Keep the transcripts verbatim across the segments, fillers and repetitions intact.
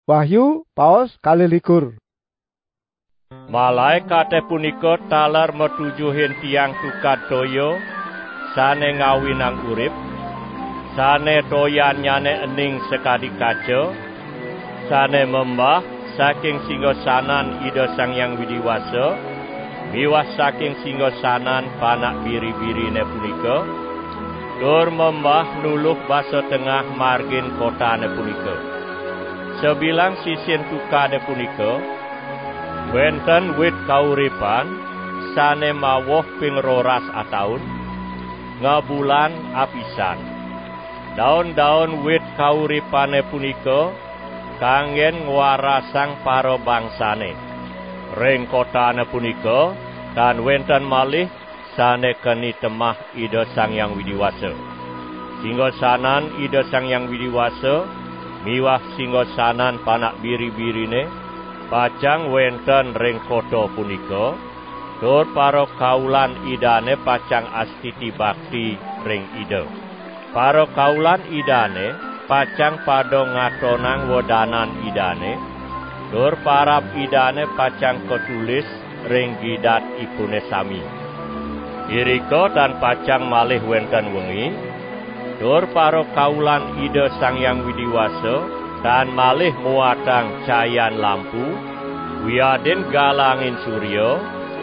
Wahyu paus kalilikur. Malaikate punika taler metujuhin tiang tukad toyo sane ngawinang urip, sane toyan nyane ening sekadi kaca, sane membah saking singgasanan Ida Sang Hyang Widiwasa, miwah saking singgasanan panak biri-birine punika, tur membah nuluh basa tengah margin kotane punika. Sebilang sisin tukade punika, wenten wit kauripan sane mawoh ping roras ataun, ngabulan apisan. Daun-daun wit kauripane punika kanggen ngwarasang para bangsane. Ring kotane punika dan wenten malih sane keni temah Ida Sang Hyang Widiwasa. Singgasanan Ida Sang Hyang Widiwasa miwah singgasanan panak biri-birine pacang wenten ring kota punika, tur para kaulan idane pacang astiti bakti ring ida. Para kaulan idane pacang padha ngatonang wedanan idane, tur parab idane pacang ketulis ring gidat ipune sami. Irika dan pacang malih wenten wengi, tur para kaulan Ida Sang Hyang Widiwasa dan malih muatang cayan lampu, wiadin galangin surya,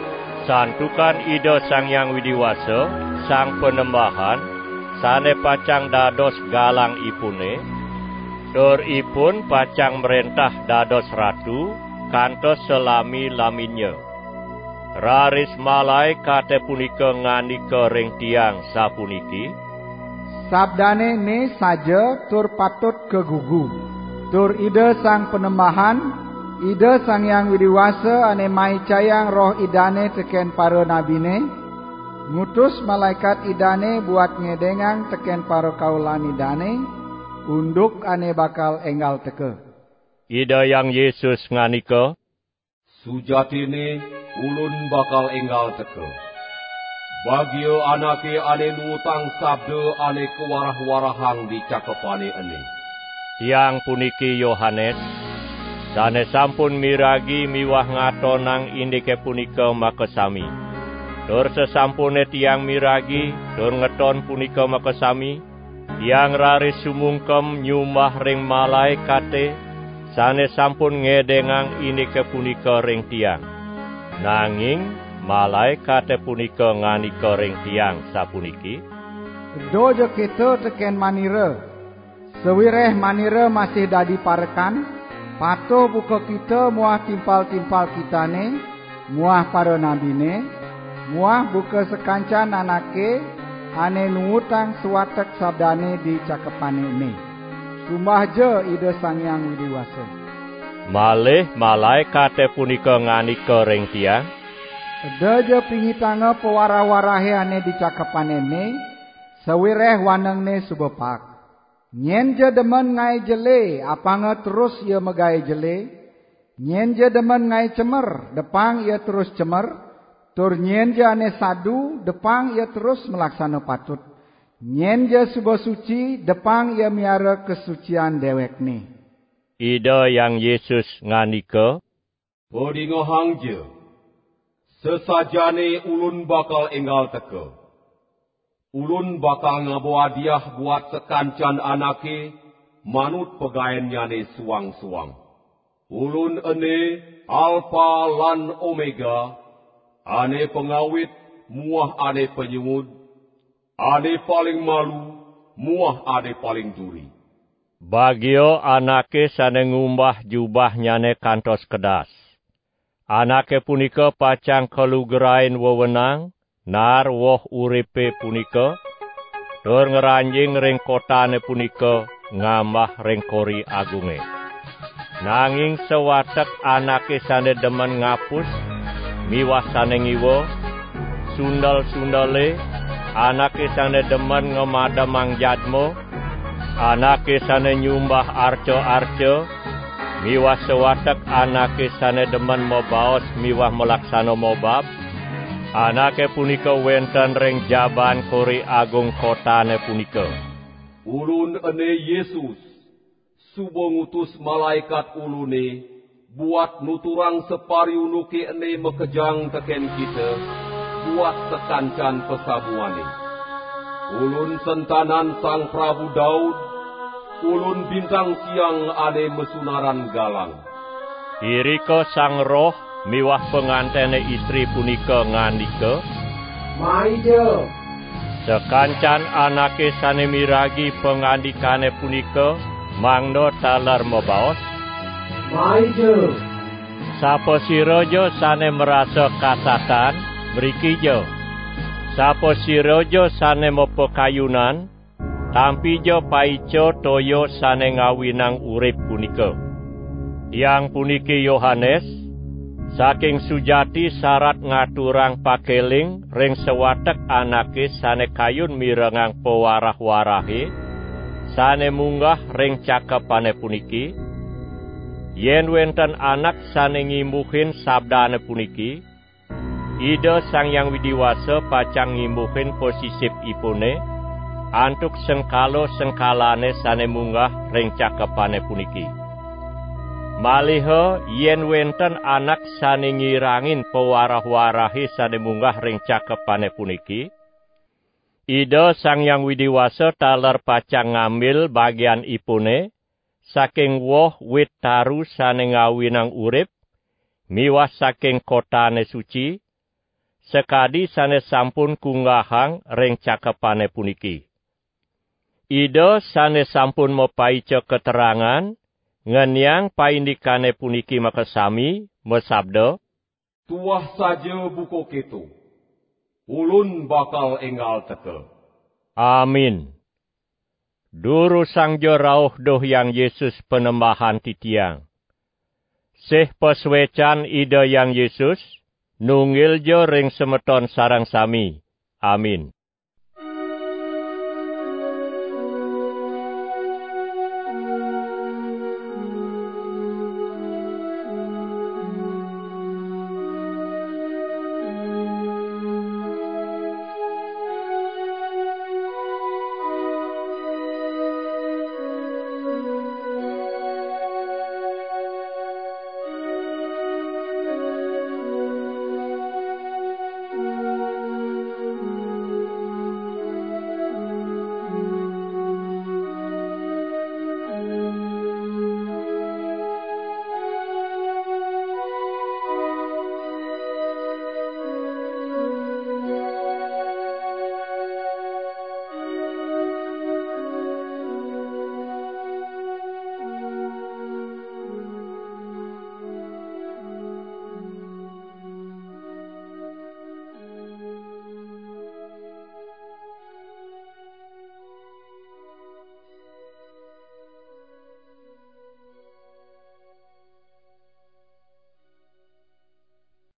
santukan Ida Sang Hyang Widiwasa, sang penembahan, sane pacang dados galang ipune, tur ipun pacang merentah dados ratu, kantos selami laminnya. Raris malaikate punika ngandika ring tiang sapuniki, Sabdane ne saja tur patut kegugu. Tur Ida Sang Penembahan, Ida Sang Hyang Widiwasa ane mai cayang roh idane teken para nabine, ngutus malaikat idane buat ngedengang teken para kaulan idane, unduk ane bakal enggal teke. Ida Yang Yesus nganika, sujatine ulun bakal enggal teke. Bagio anake ane nutang sabda ane kewarah-warahang di cakepane ene. Tiang puniki Yohanes, sane sampun miragi miwah ngatonang indike punika makasami. Tur sesampune tiang miragi, tur ngeton punika makasami, tiang raris sumungkem nyumbah ring malaikate, sane sampun ngedengang indike punika ring tiang. Nanging malaikate punika nganika ring tiang sapuniki, Dojo kita teken manira, sewireh manira masih dadi parekan, pato buka kita muah timpal-timpal kitane, muah para nabine, muah buka sekancan anake, ane nungutang suatek sabdane di cakepane ini. Sumbah je Ida Sang Hyang Widiwasa. Malih malaikate punika nganika ring tiang, Daja pingitanga pewara-warahe ane dicakapane ne, sewireh wanengne subepak. Nyen je demen ngai jele, apanga terus ia megai jele. Nyen je demen ngai cemer, depang ia terus cemer. Tur nyen je ane sadu, depang ia terus melaksana patut. Nyen je suba suci, depang ia miara kesucian dewekne. Ida Yang Yesus nganika, Bodingo hangje, sesajane ulun bakal enggal teke. Ulun bakal ngaboadiah buat sekancan anake, manut pegaennyane suang-suang. Ulun ene Alfa lan Omega, ane pengawit, muah ane penyumud, ane paling malu, muah ane paling duri. Bagio anake sane ngumbah jubahnyane kantos kedas. Anake punika pacang kalugerain wewenang, nar woh uripe punika, tur ngeranjing ring kotane punika ngambah ring kori agunge. Nanging sewatek anake sane demen ngapus, miwah sane ngiwo, sundal-sundale, anake sane demen ngemadamang jadmo, anake sane nyumbah arca-arca, miwah sewatek anake sane demen mobaos miwah melaksana mobab, anake punika wenten ring jaban kori agung kotane punika. Ulun ene Yesus, subo ngutus malaikat ulune, buat nuturang separiunuki ene mekejang teken kita, buat sekancan pesamuane. Ulun sentanan Sang Prabu Daud, ulun bintang siang ane mesunaran galang. Irika Sang Roh miwah pengantene istri punika ngandika, Maija. Sekancan anake sane miragi pengandikane punika mangno taler mabaos. Maija. Sapa siraja sane merasa kasatan mrikijo. Sapa siraja sane mopo kayunan tampijo paico toyo sane ngawinang urip punika. Yang puniki Yohanes saking sujati syarat ngaturang pakeling ring sewatek anake sane kayun mirengang pewarah-warahe sane munggah ring cakepane puniki. Yen wenten anak sane ngimbuhin sabdane puniki, Ida Sang Yang Widiwasa pacang ngimbuhin posisip ipune antuk sengkalo-sengkalane sane munggah ring cakepane puniki. Maliha yen wenten anak sane ngirangin pewarah-warahe sane munggah ring cakepane puniki, Ida Sang Yang Widiwasa taler pacang ngambil bagian ipune saking woh wit taru sane ngawinang urip, miwah saking kotane suci, sekadi sane sampun kunggahang ring cakepane puniki. Ida sane sampun mopaica keterangan, ngenyang paindikane puniki makasami, mesabda, Tuah saja buko keto, ulun bakal enggal teke. Amin. Duru sangjo rauh doh yang Yesus penembahan titiang. Seh peswecan ida yang Yesus, nunggil jo ring semeton sarang sami. Amin.